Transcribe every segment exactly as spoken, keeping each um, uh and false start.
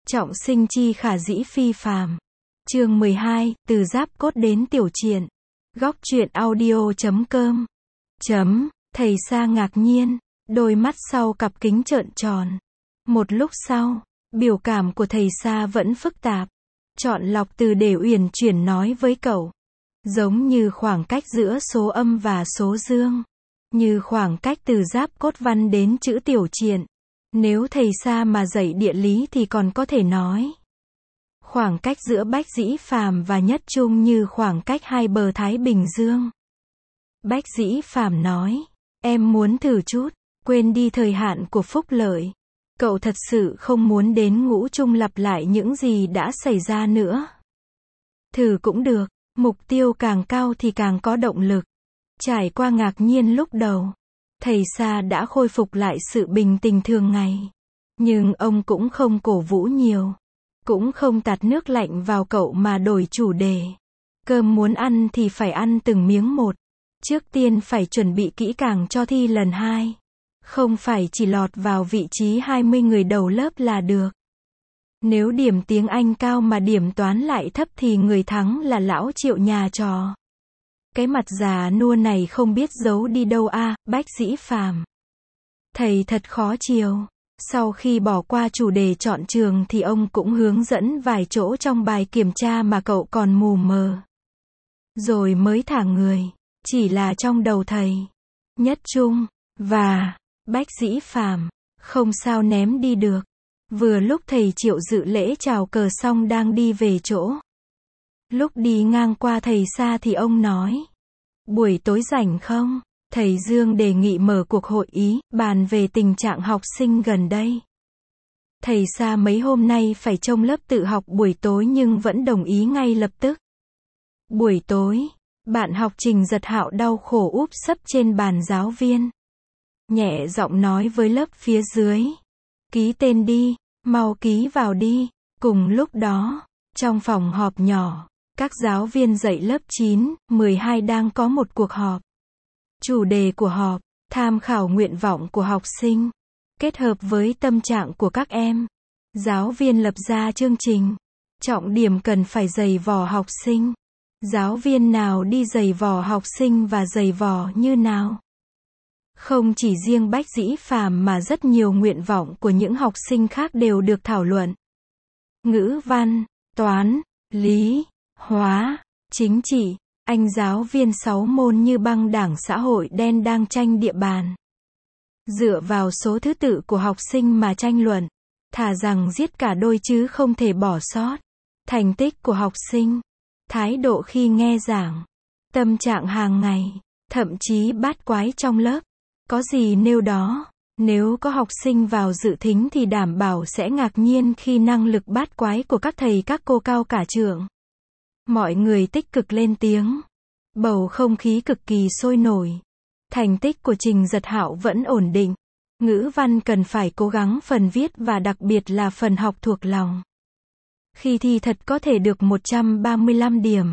Trọng sinh chi khả dĩ phi phàm. Chương mười hai, từ giáp cốt đến tiểu triện. Góc truyện audio chấm com. Chấm, thầy Sa ngạc nhiên, đôi mắt sau cặp kính trợn tròn. Một lúc sau, biểu cảm của thầy Sa vẫn phức tạp. Chọn lọc từ để uyển chuyển nói với cậu. Giống như khoảng cách giữa số âm và số dương. Như khoảng cách từ giáp cốt văn đến chữ tiểu triện. Nếu thầy Sa mà dạy địa lý thì còn có thể nói. Khoảng cách giữa Bách Dĩ Phàm và Nhất Trung như khoảng cách hai bờ Thái Bình Dương. Bách Dĩ Phàm nói, em muốn thử chút, quên đi thời hạn của phúc lợi. Cậu thật sự không muốn đến ngũ trung lặp lại những gì đã xảy ra nữa. Thử cũng được, mục tiêu càng cao thì càng có động lực. Trải qua ngạc nhiên lúc đầu, thầy Sa đã khôi phục lại sự bình tĩnh thường ngày. Nhưng ông cũng không cổ vũ nhiều. Cũng không tạt nước lạnh vào cậu mà đổi chủ đề. Cơm muốn ăn thì phải ăn từng miếng một. Trước tiên phải chuẩn bị kỹ càng cho thi lần hai. Không phải chỉ lọt vào vị trí hai mươi người đầu lớp là được. Nếu điểm tiếng Anh cao mà điểm toán lại thấp thì người thắng là lão Triệu nhà trò. Cái mặt già nua này không biết giấu đi đâu a, à, Bách Dĩ Phàm. Thầy thật khó chiều. Sau khi bỏ qua chủ đề chọn trường thì ông cũng hướng dẫn vài chỗ trong bài kiểm tra mà cậu còn mù mờ. Rồi mới thả người. Chỉ là trong đầu thầy. Nhất Trung và Bách Dĩ Phàm không sao ném đi được. Vừa lúc thầy Triệu dự lễ chào cờ xong đang đi về chỗ. Lúc đi ngang qua thầy Sa thì ông nói. Buổi tối rảnh không? Thầy Dương đề nghị mở cuộc hội ý, bàn về tình trạng học sinh gần đây. Thầy Sa mấy hôm nay phải trông lớp tự học buổi tối nhưng vẫn đồng ý ngay lập tức. Buổi tối, bạn học Trình Giật Hạo đau khổ úp sấp trên bàn giáo viên. Nhẹ giọng nói với lớp phía dưới. Ký tên đi, mau ký vào đi. Cùng lúc đó, trong phòng họp nhỏ, các giáo viên dạy lớp chín, mười hai đang có một cuộc họp. Chủ đề của họp, tham khảo nguyện vọng của học sinh, kết hợp với tâm trạng của các em. Giáo viên lập ra chương trình. Trọng điểm cần phải giày vò học sinh. Giáo viên nào đi giày vò học sinh và giày vò như nào? Không chỉ riêng Bách Dĩ Phàm mà rất nhiều nguyện vọng của những học sinh khác đều được thảo luận. Ngữ văn, toán, lý, hóa, chính trị. Anh giáo viên sáu môn như băng đảng xã hội đen đang tranh địa bàn. Dựa vào số thứ tự của học sinh mà tranh luận. Thà rằng giết cả đôi chứ không thể bỏ sót. Thành tích của học sinh. Thái độ khi nghe giảng. Tâm trạng hàng ngày. Thậm chí bát quái trong lớp. Có gì nêu đó. Nếu có học sinh vào dự thính thì đảm bảo sẽ ngạc nhiên khi năng lực bát quái của các thầy các cô cao cả trường. Mọi người tích cực lên tiếng. Bầu không khí cực kỳ sôi nổi. Thành tích của Trình Giật Hạo vẫn ổn định. Ngữ văn cần phải cố gắng phần viết và đặc biệt là phần học thuộc lòng. Khi thi thật có thể được một trăm ba mươi lăm điểm.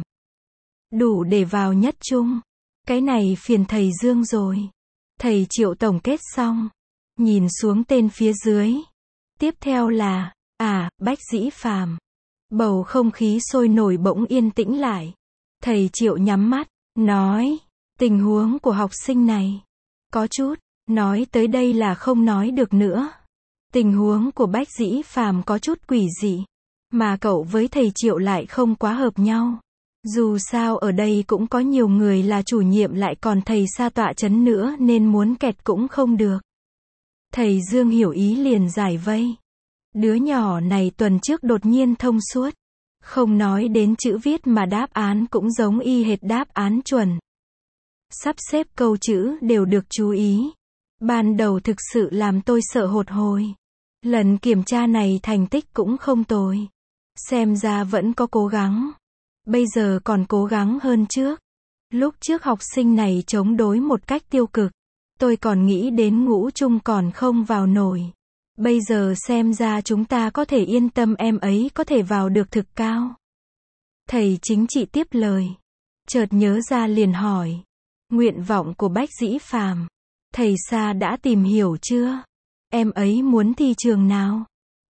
Đủ để vào Nhất Trung. Cái này phiền thầy Dương rồi. Thầy Triệu tổng kết xong. Nhìn xuống tên phía dưới. Tiếp theo là, à, Bách Dĩ Phàm. Bầu không khí sôi nổi bỗng yên tĩnh lại. Thầy Triệu nhắm mắt, nói, tình huống của học sinh này. Có chút, nói tới đây là không nói được nữa. Tình huống của Bách Dĩ Phàm có chút quỷ dị. Mà cậu với thầy Triệu lại không quá hợp nhau. Dù sao ở đây cũng có nhiều người là chủ nhiệm lại còn thầy Sa tọa chấn nữa nên muốn kẹt cũng không được. Thầy Dương hiểu ý liền giải vây. Đứa nhỏ này tuần trước đột nhiên thông suốt. Không nói đến chữ viết mà đáp án cũng giống y hệt đáp án chuẩn. Sắp xếp câu chữ đều được chú ý. Ban đầu thực sự làm tôi sợ hột hồi. Lần kiểm tra này thành tích cũng không tồi. Xem ra vẫn có cố gắng. Bây giờ còn cố gắng hơn trước. Lúc trước học sinh này chống đối một cách tiêu cực. Tôi còn nghĩ đến ngũ trung còn không vào nổi. Bây giờ xem ra chúng ta có thể yên tâm em ấy có thể vào được thực cao. Thầy chính trị tiếp lời. Chợt nhớ ra liền hỏi. Nguyện vọng của Bách Dĩ Phàm. Thầy Sa đã tìm hiểu chưa? Em ấy muốn thi trường nào?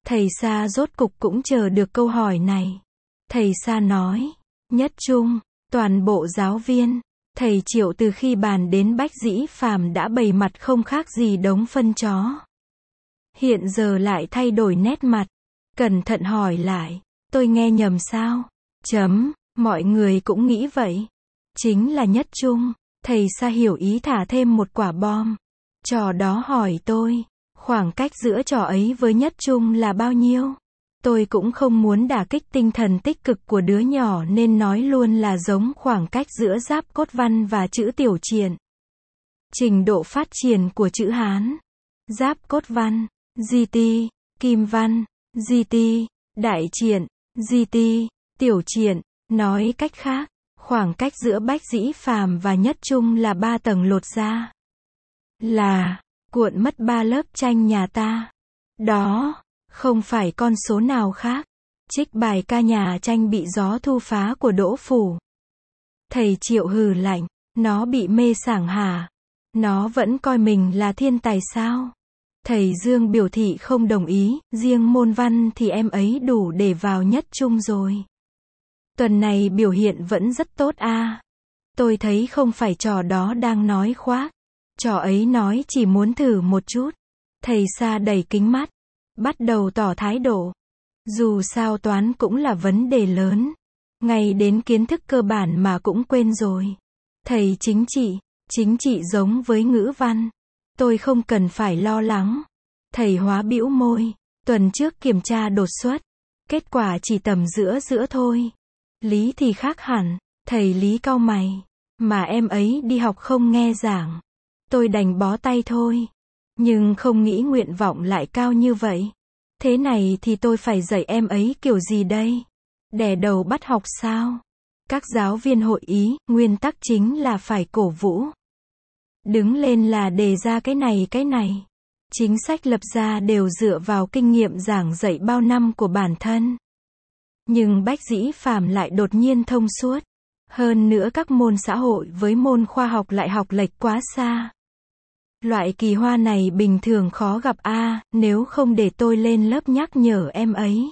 Thầy Sa rốt cục cũng chờ được câu hỏi này. Thầy Sa nói, nhất trung, toàn bộ giáo viên, thầy Triệu từ khi bàn đến Bách Dĩ Phàm đã bày mặt không khác gì đống phân chó. Hiện giờ lại thay đổi nét mặt, cẩn thận hỏi lại, tôi nghe nhầm sao? Chấm, mọi người cũng nghĩ vậy. Chính là nhất trung, thầy Sa hiểu ý thả thêm một quả bom. Trò đó hỏi tôi, khoảng cách giữa trò ấy với nhất trung là bao nhiêu? Tôi cũng không muốn đả kích tinh thần tích cực của đứa nhỏ nên nói luôn là giống khoảng cách giữa giáp cốt văn và chữ tiểu triện. Trình độ phát triển của chữ Hán. Giáp cốt văn, di ti, kim văn, di ti, đại triện, di ti, tiểu triện. Nói cách khác, khoảng cách giữa Bách Dĩ Phàm và nhất trung là ba tầng lột ra. Là, cuộn mất ba lớp tranh nhà ta. Đó, không phải con số nào khác. Trích bài ca nhà tranh bị gió thu phá của Đỗ Phủ. Thầy Triệu hừ lạnh, nó bị mê sảng hả? Nó vẫn coi mình là thiên tài sao? Thầy Dương biểu thị không đồng ý, riêng môn văn thì em ấy đủ để vào nhất trung rồi. Tuần này biểu hiện vẫn rất tốt a. À. Tôi thấy không phải trò đó đang nói khoác. Trò ấy nói chỉ muốn thử một chút. Thầy Sa đẩy kính mắt, bắt đầu tỏ thái độ. Dù sao toán cũng là vấn đề lớn. Ngay đến kiến thức cơ bản mà cũng quên rồi. Thầy chính trị, chính trị giống với ngữ văn. Tôi không cần phải lo lắng. Thầy Hóa bĩu môi, tuần trước kiểm tra đột xuất. Kết quả chỉ tầm giữa giữa thôi. Lý thì khác hẳn, thầy Lý cau mày. Mà em ấy đi học không nghe giảng. Tôi đành bó tay thôi. Nhưng không nghĩ nguyện vọng lại cao như vậy. Thế này thì tôi phải dạy em ấy kiểu gì đây? Đè đầu bắt học sao? Các giáo viên hội ý, nguyên tắc chính là phải cổ vũ. Đứng lên là đề ra cái này cái này. Chính sách lập ra đều dựa vào kinh nghiệm giảng dạy bao năm của bản thân. Nhưng Bách Dĩ Phàm lại đột nhiên thông suốt. Hơn nữa các môn xã hội với môn khoa học lại học lệch quá xa. Loại kỳ hoa này bình thường khó gặp a, à, nếu không để tôi lên lớp nhắc nhở em ấy.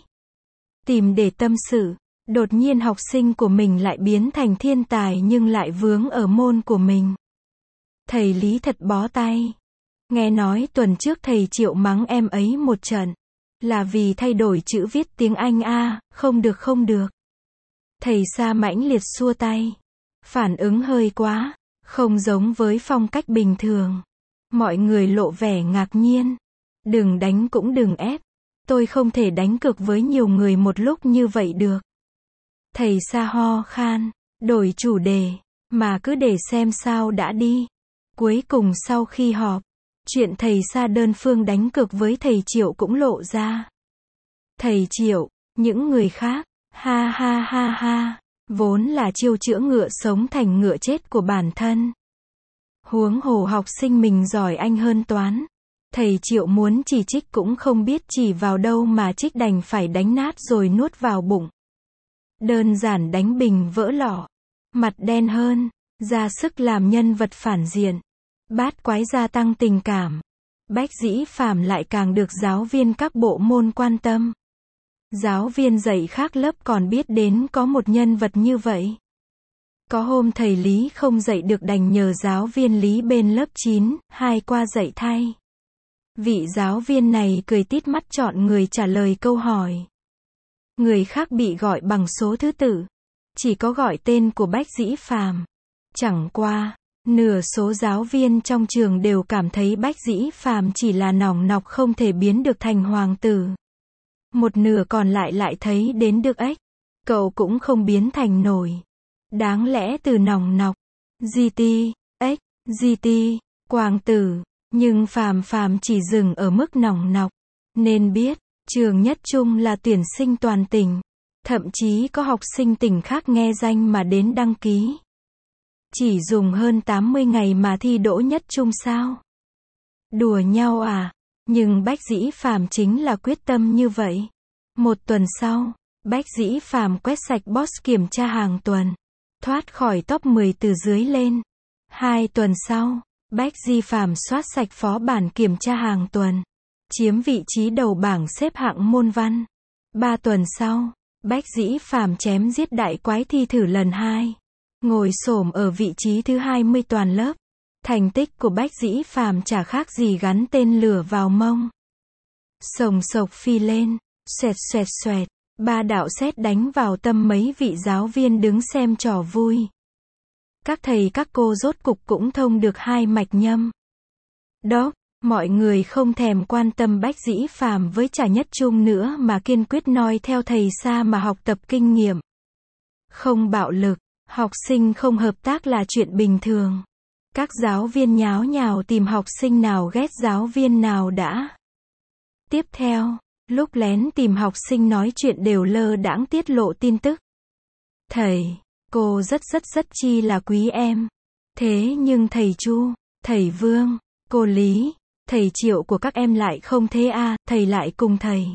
Tìm để tâm sự, đột nhiên học sinh của mình lại biến thành thiên tài nhưng lại vướng ở môn của mình. Thầy Lý thật bó tay. Nghe nói tuần trước thầy Triệu mắng em ấy một trận. Là vì thay đổi chữ viết tiếng Anh a, à, không được không được. Thầy Sa mãnh liệt xua tay. Phản ứng hơi quá, không giống với phong cách bình thường. Mọi người lộ vẻ ngạc nhiên. Đừng đánh cũng đừng ép. Tôi không thể đánh cược với nhiều người một lúc như vậy được. Thầy Sa ho khan, đổi chủ đề, mà cứ để xem sao đã đi. Cuối cùng sau khi họp, chuyện thầy Sa đơn phương đánh cược với thầy Triệu cũng lộ ra. Thầy Triệu, những người khác, ha ha ha ha, vốn là chiêu chữa ngựa sống thành ngựa chết của bản thân. Huống hồ học sinh mình giỏi anh hơn toán. Thầy Triệu muốn chỉ trích cũng không biết chỉ vào đâu mà trích đành phải đánh nát rồi nuốt vào bụng. Đơn giản đánh bình vỡ lọ. Mặt đen hơn, ra sức làm nhân vật phản diện. Bát quái gia tăng tình cảm. Bách Dĩ Phàm lại càng được giáo viên các bộ môn quan tâm. Giáo viên dạy khác lớp còn biết đến có một nhân vật như vậy. Có hôm thầy Lý không dạy được đành nhờ giáo viên Lý bên lớp chín, hai qua dạy thay. Vị giáo viên này cười tít mắt chọn người trả lời câu hỏi. Người khác bị gọi bằng số thứ tự. Chỉ có gọi tên của Bách Dĩ Phàm. Chẳng qua, nửa số giáo viên trong trường đều cảm thấy Bách Dĩ Phàm chỉ là nòng nọc không thể biến được thành hoàng tử. Một nửa còn lại lại thấy đến được ếch. Cậu cũng không biến thành nổi. Đáng lẽ từ nòng nọc, di ti, ếch, di ti, quàng tử, nhưng Phàm Phàm chỉ dừng ở mức nòng nọc. Nên biết, trường nhất trung là tuyển sinh toàn tỉnh. Thậm chí có học sinh tỉnh khác nghe danh mà đến đăng ký. Chỉ dùng hơn tám mươi ngày mà thi đỗ nhất trung sao? Đùa nhau à? Nhưng Bách Dĩ Phàm chính là quyết tâm như vậy. Một tuần sau, Bách Dĩ Phàm quét sạch box kiểm tra hàng tuần. Thoát khỏi top mười từ dưới lên. Hai tuần sau, Bách Dĩ Phàm soát sạch phó bản kiểm tra hàng tuần. chiếm vị trí đầu bảng xếp hạng môn văn. Ba tuần sau, Bách Dĩ Phàm chém giết đại quái thi thử lần hai, ngồi xổm ở vị trí thứ hai mươi toàn lớp. Thành tích của Bách Dĩ Phàm chả khác gì gắn tên lửa vào mông. Sồng sộc phi lên, xoẹt xoẹt xoẹt, ba đạo sét đánh vào tâm mấy vị giáo viên đứng xem trò vui. Các thầy các cô rốt cục cũng thông được hai mạch nhâm. Đó, mọi người không thèm quan tâm Bách Dĩ Phàm với Trà Nhất Trung nữa mà kiên quyết noi theo thầy Sa mà học tập kinh nghiệm. Không bạo lực, học sinh không hợp tác là chuyện bình thường. Các giáo viên nháo nhào tìm học sinh nào ghét giáo viên nào đã. Tiếp theo, lúc lén tìm học sinh nói chuyện đều lơ đãng tiết lộ tin tức. Thầy, cô rất rất rất chi là quý em. Thế nhưng thầy Chu, thầy Vương, cô Lý, thầy Triệu của các em lại không thế à, thầy lại cùng thầy.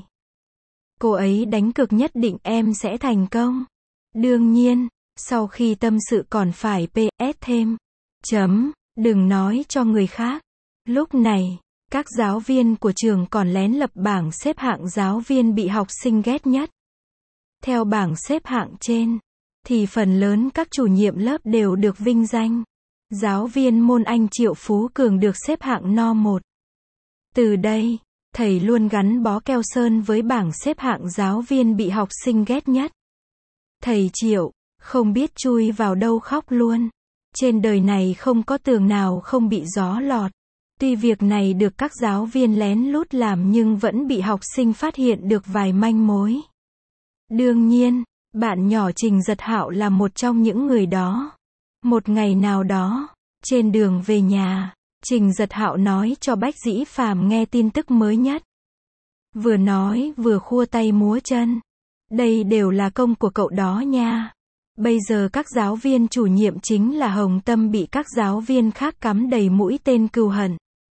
Cô ấy đánh cược nhất định em sẽ thành công. Đương nhiên, sau khi tâm sự còn phải pê ét thêm. Chấm, đừng nói cho người khác. Lúc này, các giáo viên của trường còn lén lập bảng xếp hạng giáo viên bị học sinh ghét nhất. Theo bảng xếp hạng trên, thì phần lớn các chủ nhiệm lớp đều được vinh danh. Giáo viên môn Anh Triệu Phú Cường được xếp hạng no một. Từ đây, thầy luôn gắn bó keo sơn với bảng xếp hạng giáo viên bị học sinh ghét nhất. Thầy Triệu, không biết chui vào đâu khóc luôn. Trên đời này không có tường nào không bị gió lọt. Tuy việc này được các giáo viên lén lút làm nhưng vẫn bị học sinh phát hiện được vài manh mối. Đương nhiên, bạn nhỏ Trình Giật Hạo là một trong những người đó. Một ngày nào đó, trên đường về nhà, Trình Giật Hạo nói cho Bách Dĩ Phàm nghe tin tức mới nhất. Vừa nói vừa khua tay múa chân. Đây đều là công của cậu đó nha. Bây giờ các giáo viên chủ nhiệm chính là Hồng Tâm bị các giáo viên khác cắm đầy mũi tên cừu hận.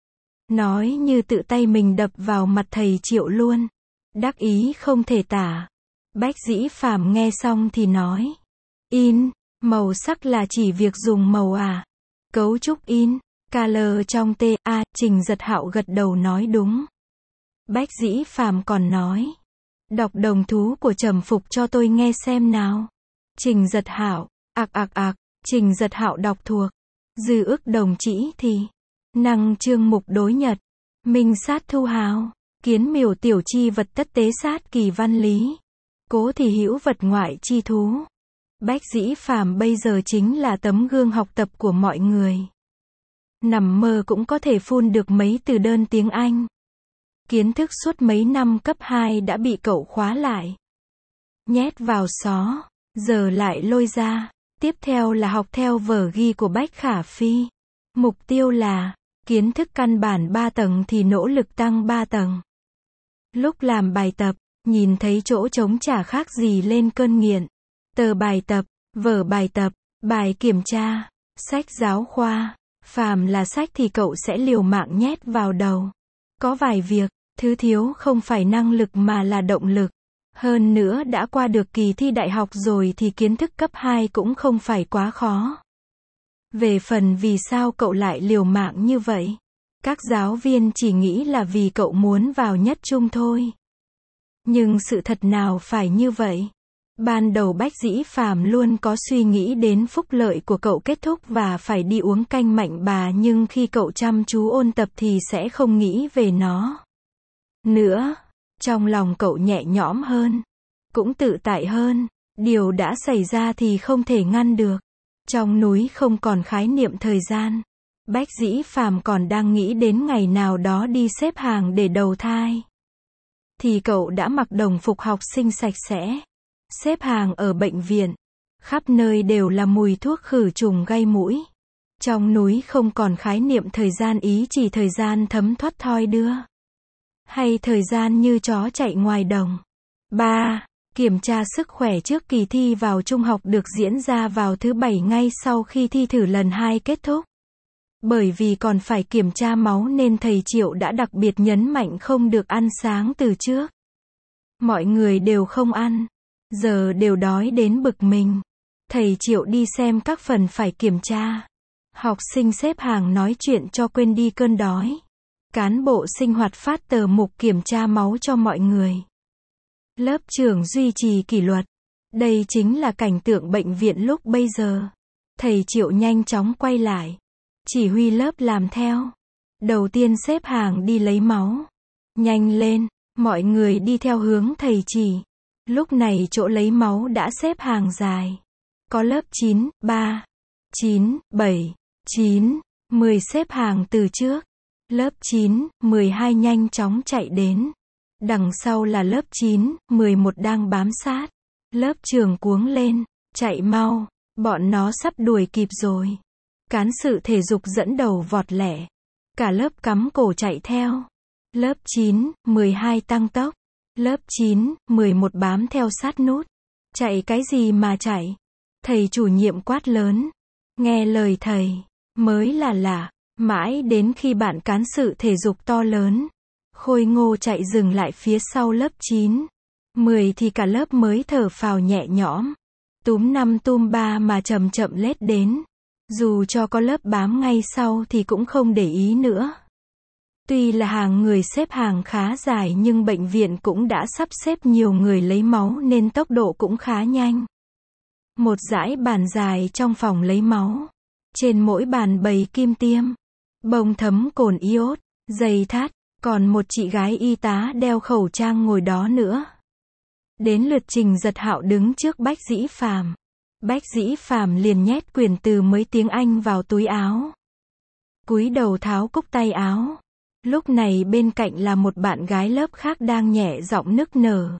Nói như tự tay mình đập vào mặt thầy Triệu luôn. Đắc ý không thể tả. Bách Dĩ Phàm nghe xong thì nói. In, màu sắc là chỉ việc dùng màu à? Cấu trúc in, color trong tê a, Trình Giật Hạo gật đầu nói đúng. Bách Dĩ Phàm còn nói. Đọc Đồng Thú của Trầm Phục cho tôi nghe xem nào. Trình Giật Hạo, ạc ạc ạc, Trình Giật Hạo đọc thuộc. Dư ước đồng chỉ thì. Năng trương mục đối nhật. Minh sát thu hào. Kiến miểu tiểu chi vật tất tế sát kỳ văn lý. Cố thì hữu vật ngoại chi thú. Bách Dĩ Phàm bây giờ chính là tấm gương học tập của mọi người. Nằm mơ cũng có thể phun được mấy từ đơn tiếng Anh. Kiến thức suốt mấy năm cấp hai đã bị cậu khóa lại. Nhét vào xó, giờ lại lôi ra. Tiếp theo là học theo vở ghi của Bách Khả Phi. Mục tiêu là, kiến thức căn bản ba tầng thì nỗ lực tăng ba tầng. Lúc làm bài tập, nhìn thấy chỗ trống chả khác gì lên cơn nghiện. Tờ bài tập, vở bài tập, bài kiểm tra, sách giáo khoa, phàm là sách thì cậu sẽ liều mạng nhét vào đầu. Có vài việc, thứ thiếu không phải năng lực mà là động lực. Hơn nữa đã qua được kỳ thi đại học rồi thì kiến thức cấp hai cũng không phải quá khó. Về phần vì sao cậu lại liều mạng như vậy? Các giáo viên chỉ nghĩ là vì cậu muốn vào nhất trung thôi. Nhưng sự thật nào phải như vậy? Ban đầu Bách Dĩ Phàm luôn có suy nghĩ đến phúc lợi của cậu kết thúc và phải đi uống canh mạnh bà, nhưng khi cậu chăm chú ôn tập thì sẽ không nghĩ về nó nữa. Trong lòng cậu nhẹ nhõm hơn, cũng tự tại hơn. Điều đã xảy ra thì không thể ngăn được. Trong núi không còn khái niệm thời gian. Bách Dĩ Phàm còn đang nghĩ đến ngày nào đó đi xếp hàng để đầu thai. Thì cậu đã mặc đồng phục học sinh sạch sẽ. Xếp hàng ở bệnh viện. Khắp nơi đều là mùi thuốc khử trùng gây mũi. Trong núi không còn khái niệm thời gian, ý chỉ thời gian thấm thoát thoi đưa. Hay thời gian như chó chạy ngoài đồng. ba. Kiểm tra sức khỏe trước kỳ thi vào trung học được diễn ra vào thứ bảy ngay sau khi thi thử lần hai kết thúc. Bởi vì còn phải kiểm tra máu nên thầy Triệu đã đặc biệt nhấn mạnh không được ăn sáng từ trước. Mọi người đều không ăn. Giờ đều đói đến bực mình. Thầy Triệu đi xem các phần phải kiểm tra. Học sinh xếp hàng nói chuyện cho quên đi cơn đói. Cán bộ sinh hoạt phát tờ mục kiểm tra máu cho mọi người. Lớp trưởng duy trì kỷ luật. Đây chính là cảnh tượng bệnh viện lúc bây giờ. Thầy Triệu nhanh chóng quay lại. Chỉ huy lớp làm theo. Đầu tiên xếp hàng đi lấy máu. Nhanh lên, mọi người đi theo hướng thầy chỉ. Lúc này chỗ lấy máu đã xếp hàng dài. Có lớp chín, ba, chín, bảy, chín, mười xếp hàng từ trước. Lớp chín, mười hai nhanh chóng chạy đến. Đằng sau là lớp chín, mười một đang bám sát. Lớp trưởng cuống lên, chạy mau, bọn nó sắp đuổi kịp rồi. Cán sự thể dục dẫn đầu vọt lẹ. Cả lớp cắm cổ chạy theo. Lớp chín, mười hai tăng tốc. Lớp chín, mười một bám theo sát nút. Chạy cái gì mà chạy? Thầy chủ nhiệm quát lớn. Nghe lời thầy, mới là lạ. Mãi đến khi bạn cán sự thể dục to lớn, khôi ngô chạy dừng lại phía sau lớp chín, mười thì cả lớp mới thở phào nhẹ nhõm. Túm năm túm ba mà chậm chậm lết đến. Dù cho có lớp bám ngay sau thì cũng không để ý nữa. Tuy là hàng người xếp hàng khá dài nhưng bệnh viện cũng đã sắp xếp nhiều người lấy máu nên tốc độ cũng khá nhanh. Một dãy bàn dài trong phòng lấy máu. Trên mỗi bàn bày kim tiêm, bông thấm cồn iốt, dây thắt, còn một chị gái y tá đeo khẩu trang ngồi đó nữa. Đến lượt Trình Giật Hạo đứng trước Bách Dĩ Phàm. Bách Dĩ Phàm liền nhét quyển từ mấy tiếng Anh vào túi áo. Cúi đầu tháo cúc tay áo. Lúc này bên cạnh là một bạn gái lớp khác đang nhẹ giọng nức nở.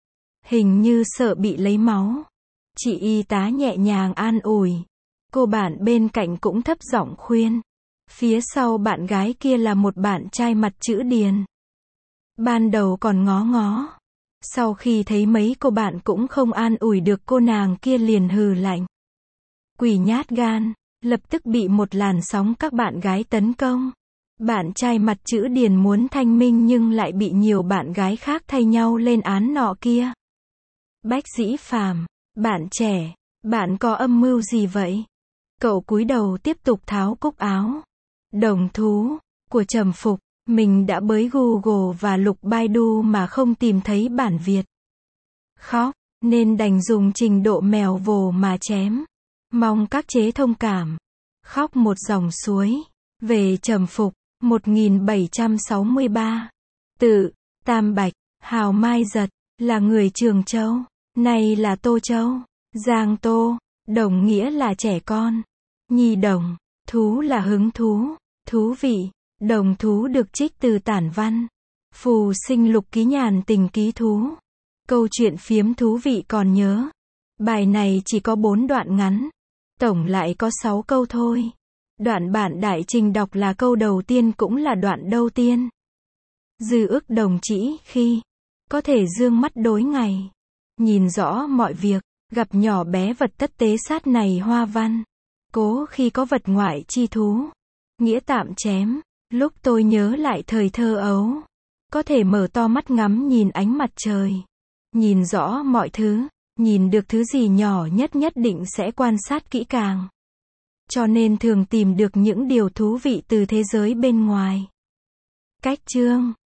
Hình như sợ bị lấy máu. Chị y tá nhẹ nhàng an ủi. Cô bạn bên cạnh cũng thấp giọng khuyên. Phía sau bạn gái kia là một bạn trai mặt chữ điền. Ban đầu còn ngó ngó. Sau khi thấy mấy cô bạn cũng không an ủi được cô nàng kia liền hừ lạnh. Quỷ nhát gan, lập tức bị một làn sóng các bạn gái tấn công. Bạn trai mặt chữ điền muốn thanh minh nhưng lại bị nhiều bạn gái khác thay nhau lên án nọ kia. Bách Dĩ Phàm, bạn trẻ, bạn có âm mưu gì vậy? Cậu cúi đầu tiếp tục tháo cúc áo. Đồng thú của Trầm Phục, mình đã bới Google và lục Baidu mà không tìm thấy bản Việt. Khóc, nên đành dùng trình độ mèo vồ mà chém. Mong các chế thông cảm. Khóc một dòng suối. Về Trầm Phục, một nghìn bảy trăm sáu mươi ba. Tự, Tam Bạch, Hào Mai Giật, là người Trường Châu. Này là Tô Châu. Giang Tô, đồng nghĩa là trẻ con. Nhi đồng, thú là hứng thú, thú vị. Đồng thú được trích từ tản văn. Phù Sinh Lục Ký Nhàn Tình Ký Thú. Câu chuyện phiếm thú vị còn nhớ. Bài này chỉ có bốn đoạn ngắn. Tổng lại có sáu câu thôi. Đoạn bạn Đại Trình đọc là câu đầu tiên cũng là đoạn đầu tiên. Dư ước đồng chỉ khi có thể dương mắt đối ngày. Nhìn rõ mọi việc, gặp nhỏ bé vật tất tế sát này hoa văn. Cố khi có vật ngoại chi thú. Nghĩa tạm chém. Lúc tôi nhớ lại thời thơ ấu. Có thể mở to mắt ngắm nhìn ánh mặt trời. Nhìn rõ mọi thứ. Nhìn được thứ gì nhỏ nhất nhất định sẽ quan sát kỹ càng. Cho nên thường tìm được những điều thú vị từ thế giới bên ngoài. Cách chương